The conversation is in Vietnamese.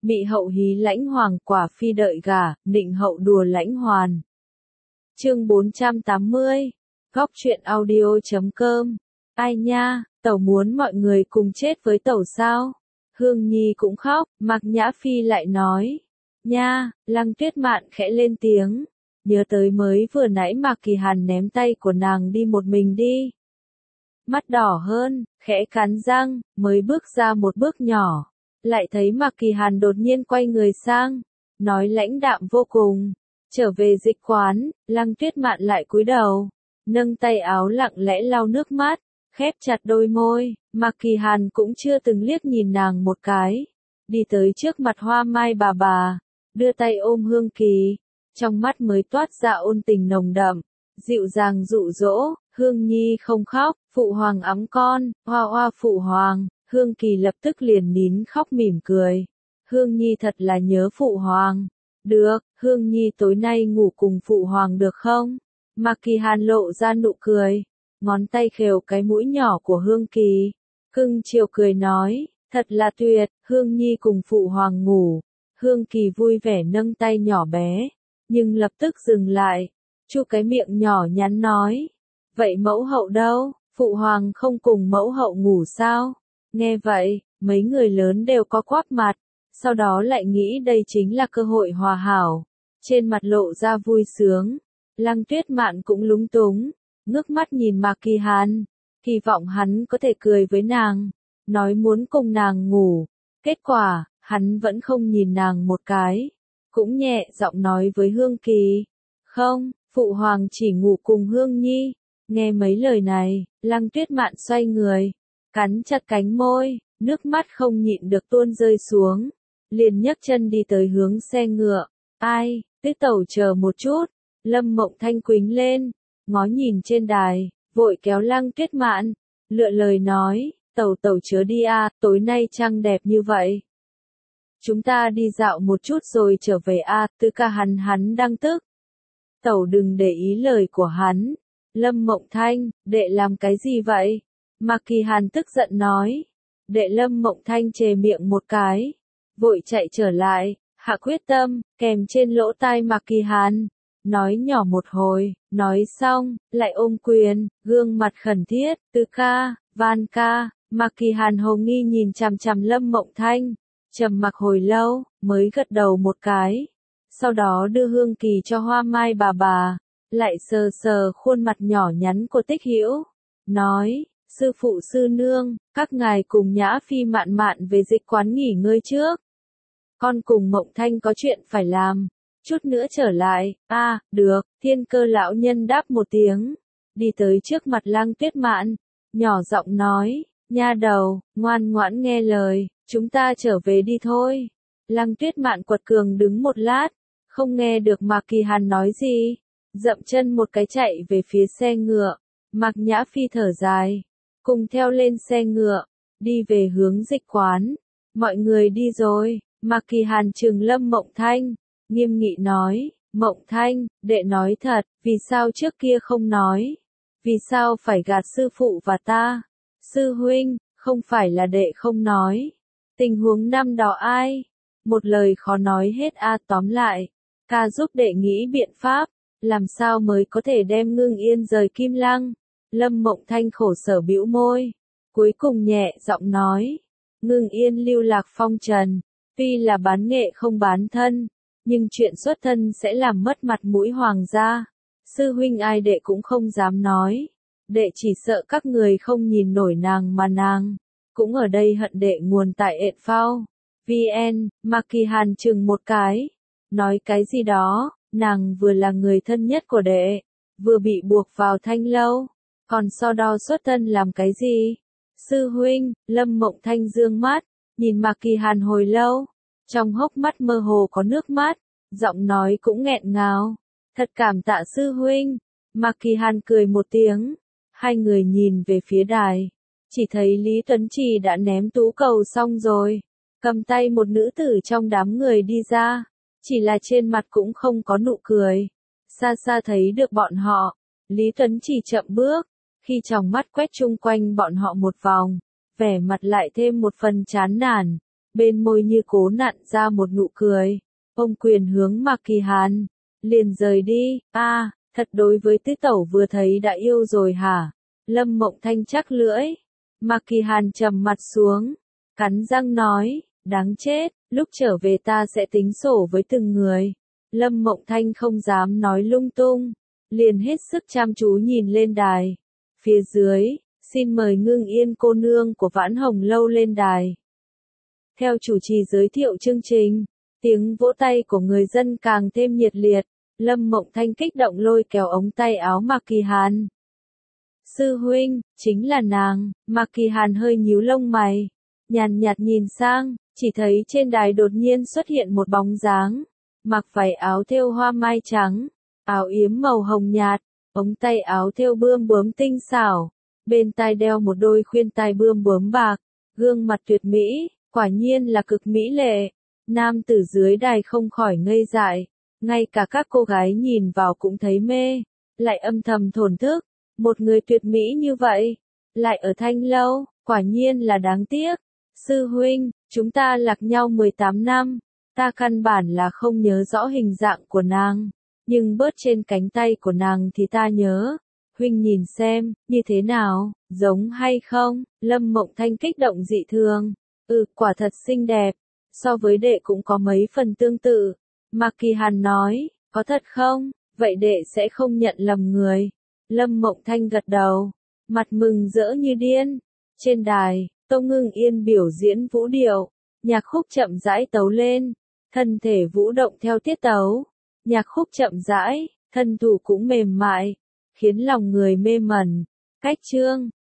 Mị hậu hí lãnh hoàng quả phi đợi gả, nịnh hậu đùa lãnh hoàn. Chương 480. Góc truyện audio.com. Ai nha, tẩu muốn mọi người cùng chết với tẩu sao? Hương Nhi cũng khóc, Mạc Nhã Phi lại nói. Nha, Lăng Tuyết Mạn khẽ lên tiếng. Nhớ tới mới vừa nãy Mạc Kỳ Hàn ném tay của nàng đi một mình đi. Mắt đỏ hơn, khẽ cắn răng, mới bước ra một bước nhỏ. Lại thấy Mạc Kỳ Hàn đột nhiên quay người sang, nói lãnh đạm vô cùng. Trở về dịch quán, Lăng Tuyết Mạn lại cúi đầu, nâng tay áo lặng lẽ lau nước mắt, khép chặt đôi môi. Mạc Kỳ Hàn cũng chưa từng liếc nhìn nàng một cái. Đi tới trước mặt Hoa Mai bà, đưa tay ôm Hương Kỳ, trong mắt mới toát ra ôn tình nồng đậm, dịu dàng dụ dỗ. Hương Nhi không khóc, phụ hoàng ẵm con, hoa hoa phụ hoàng. Hương Kỳ lập tức liền nín khóc mỉm cười. Hương Nhi thật là nhớ phụ hoàng. Được, Hương Nhi tối nay ngủ cùng phụ hoàng được không? Mạc Kỳ Hàn lộ ra nụ cười, ngón tay khều cái mũi nhỏ của Hương Kỳ, cưng chiều cười nói, thật là tuyệt, Hương Nhi cùng phụ hoàng ngủ. Hương Kỳ vui vẻ nâng tay nhỏ bé, nhưng lập tức dừng lại, chu cái miệng nhỏ nhắn nói, vậy mẫu hậu đâu, phụ hoàng không cùng mẫu hậu ngủ sao? Nghe vậy, mấy người lớn đều có quắp mặt, sau đó lại nghĩ đây chính là cơ hội hòa hảo, trên mặt lộ ra vui sướng. Lăng Tuyết Mạn cũng lúng túng, ngước mắt nhìn Mạc Kỳ Hàn, hy vọng hắn có thể cười với nàng, nói muốn cùng nàng ngủ. Kết quả, hắn vẫn không nhìn nàng một cái, cũng nhẹ giọng nói với Hương Kỳ, không, phụ hoàng chỉ ngủ cùng Hương Nhi. Nghe mấy lời này, Lăng Tuyết Mạn xoay người, cắn chặt cánh môi, nước mắt không nhịn được tuôn rơi xuống, liền nhấc chân đi tới hướng xe ngựa. Ai, tứ tẩu chờ một chút. Lâm Mộng Thanh quính lên, ngó nhìn trên đài, vội kéo Lăng Tuyết Mạn, lựa lời nói, tẩu tẩu chớ đi à, tối nay trăng đẹp như vậy. Chúng ta đi dạo một chút rồi trở về à, Tư ca hắn đang tức. Tẩu đừng để ý lời của hắn. Lâm Mộng Thanh, đệ làm cái gì vậy? Mạc Kỳ Hàn tức giận nói. Đệ Lâm Mộng Thanh chề miệng một cái, vội chạy trở lại, hạ quyết tâm, kèm trên lỗ tai Mạc Kỳ Hàn. Nói nhỏ một hồi, nói xong, lại ôm quyền, gương mặt khẩn thiết, Tư ca, van ca. Mạc Kỳ Hàn hồ nghi nhìn chằm chằm Lâm Mộng Thanh, trầm mặc hồi lâu, mới gật đầu một cái. Sau đó đưa Hương Kỳ cho Hoa Mai bà, lại sờ sờ khuôn mặt nhỏ nhắn của Tích Hữu, nói, sư phụ sư nương, các ngài cùng Nhã Phi Mạn Mạn về dịch quán nghỉ ngơi trước. Con cùng Mộng Thanh có chuyện phải làm. Chút nữa trở lại. Được. Thiên Cơ lão nhân đáp một tiếng, đi tới trước mặt Lăng Tuyết Mạn, nhỏ giọng nói, nha đầu, ngoan ngoãn nghe lời, chúng ta trở về đi thôi. Lăng Tuyết Mạn quật cường đứng một lát, không nghe được Mạc Kỳ Hàn nói gì, dậm chân một cái chạy về phía xe ngựa. Mạc Nhã Phi thở dài, cùng theo lên xe ngựa, đi về hướng dịch quán. Mọi người đi rồi. Mạc Kỳ Hàn trừng Lâm Mộng Thanh, nghiêm nghị nói, Mộng Thanh, đệ nói thật, vì sao trước kia không nói? Vì sao phải gạt sư phụ và ta? Sư huynh, không phải là đệ không nói. Tình huống năm đó ai? Một lời khó nói hết tóm lại, ca giúp đệ nghĩ biện pháp, làm sao mới có thể đem Ngưng Yên rời Kim Lăng? Lâm Mộng Thanh khổ sở bĩu môi, cuối cùng nhẹ giọng nói, Ngưng Yên lưu lạc phong trần, tuy là bán nghệ không bán thân, nhưng chuyện xuất thân sẽ làm mất mặt mũi hoàng gia. Sư huynh ai đệ cũng không dám nói, đệ chỉ sợ các người không nhìn nổi nàng mà nàng cũng ở đây hận đệ nguồn tại ện phao. VN, Mạc Kỳ Hàn chừng một cái, nói cái gì đó, nàng vừa là người thân nhất của đệ, vừa bị buộc vào thanh lâu, còn so đo xuất thân làm cái gì? Sư huynh, Lâm Mộng Thanh dương mắt, nhìn Mạc Kỳ Hàn hồi lâu, trong hốc mắt mơ hồ có nước mắt, giọng nói cũng nghẹn ngào, thật cảm tạ sư huynh. Mạc Kỳ Hàn cười một tiếng, hai người nhìn về phía đài, chỉ thấy Lý Tuấn Trì đã ném tú cầu xong rồi, cầm tay một nữ tử trong đám người đi ra, chỉ là trên mặt cũng không có nụ cười. Xa xa thấy được bọn họ, Lý Tuấn Trì chậm bước, khi tròng mắt quét chung quanh bọn họ một vòng, vẻ mặt lại thêm một phần chán nản, bên môi như cố nặn ra một nụ cười. Ông quyền hướng Mạc Kỳ Hàn, liền rời đi. Thật đối với tứ tẩu vừa thấy đã yêu rồi hả? Lâm Mộng Thanh chắc lưỡi. Mạc Kỳ Hàn trầm mặt xuống, cắn răng nói, đáng chết, lúc trở về ta sẽ tính sổ với từng người. Lâm Mộng Thanh không dám nói lung tung, liền hết sức chăm chú nhìn lên đài. Phía dưới, xin mời Ngưng Yên cô nương của Vãn Hồng Lâu lên đài. Theo chủ trì giới thiệu chương trình, tiếng vỗ tay của người dân càng thêm nhiệt liệt. Lâm Mộng Thanh kích động lôi kéo ống tay áo Mạc Kỳ Hàn. Sư huynh, chính là nàng. Mạc Kỳ Hàn hơi nhíu lông mày, nhàn nhạt nhìn sang, chỉ thấy trên đài đột nhiên xuất hiện một bóng dáng, mặc váy áo thêu hoa mai trắng, áo yếm màu hồng nhạt, ống tay áo thêu bươm bướm tinh xảo, bên tai đeo một đôi khuyên tai bươm bướm bạc, gương mặt tuyệt mỹ, quả nhiên là cực mỹ lệ. Nam tử dưới đài không khỏi ngây dại, ngay cả các cô gái nhìn vào cũng thấy mê, lại âm thầm thổn thức, một người tuyệt mỹ như vậy, lại ở Thanh Lâu, quả nhiên là đáng tiếc. Sư huynh, chúng ta lạc nhau 18 năm, ta căn bản là không nhớ rõ hình dạng của nàng, nhưng bớt trên cánh tay của nàng thì ta nhớ. Huynh nhìn xem, như thế nào, giống hay không? Lâm Mộng Thanh kích động dị thường. Quả thật xinh đẹp, so với đệ cũng có mấy phần tương tự. Mạc Kỳ Hàn nói, có thật không? Vậy đệ sẽ không nhận lầm người. Lâm Mộng Thanh gật đầu, mặt mừng rỡ như điên. Trên đài, Tô Ngưng Yên biểu diễn vũ điệu, nhạc khúc chậm rãi tấu lên, thân thể vũ động theo tiết tấu. Nhạc khúc chậm rãi, thân thủ cũng mềm mại, khiến lòng người mê mẩn. Cách chương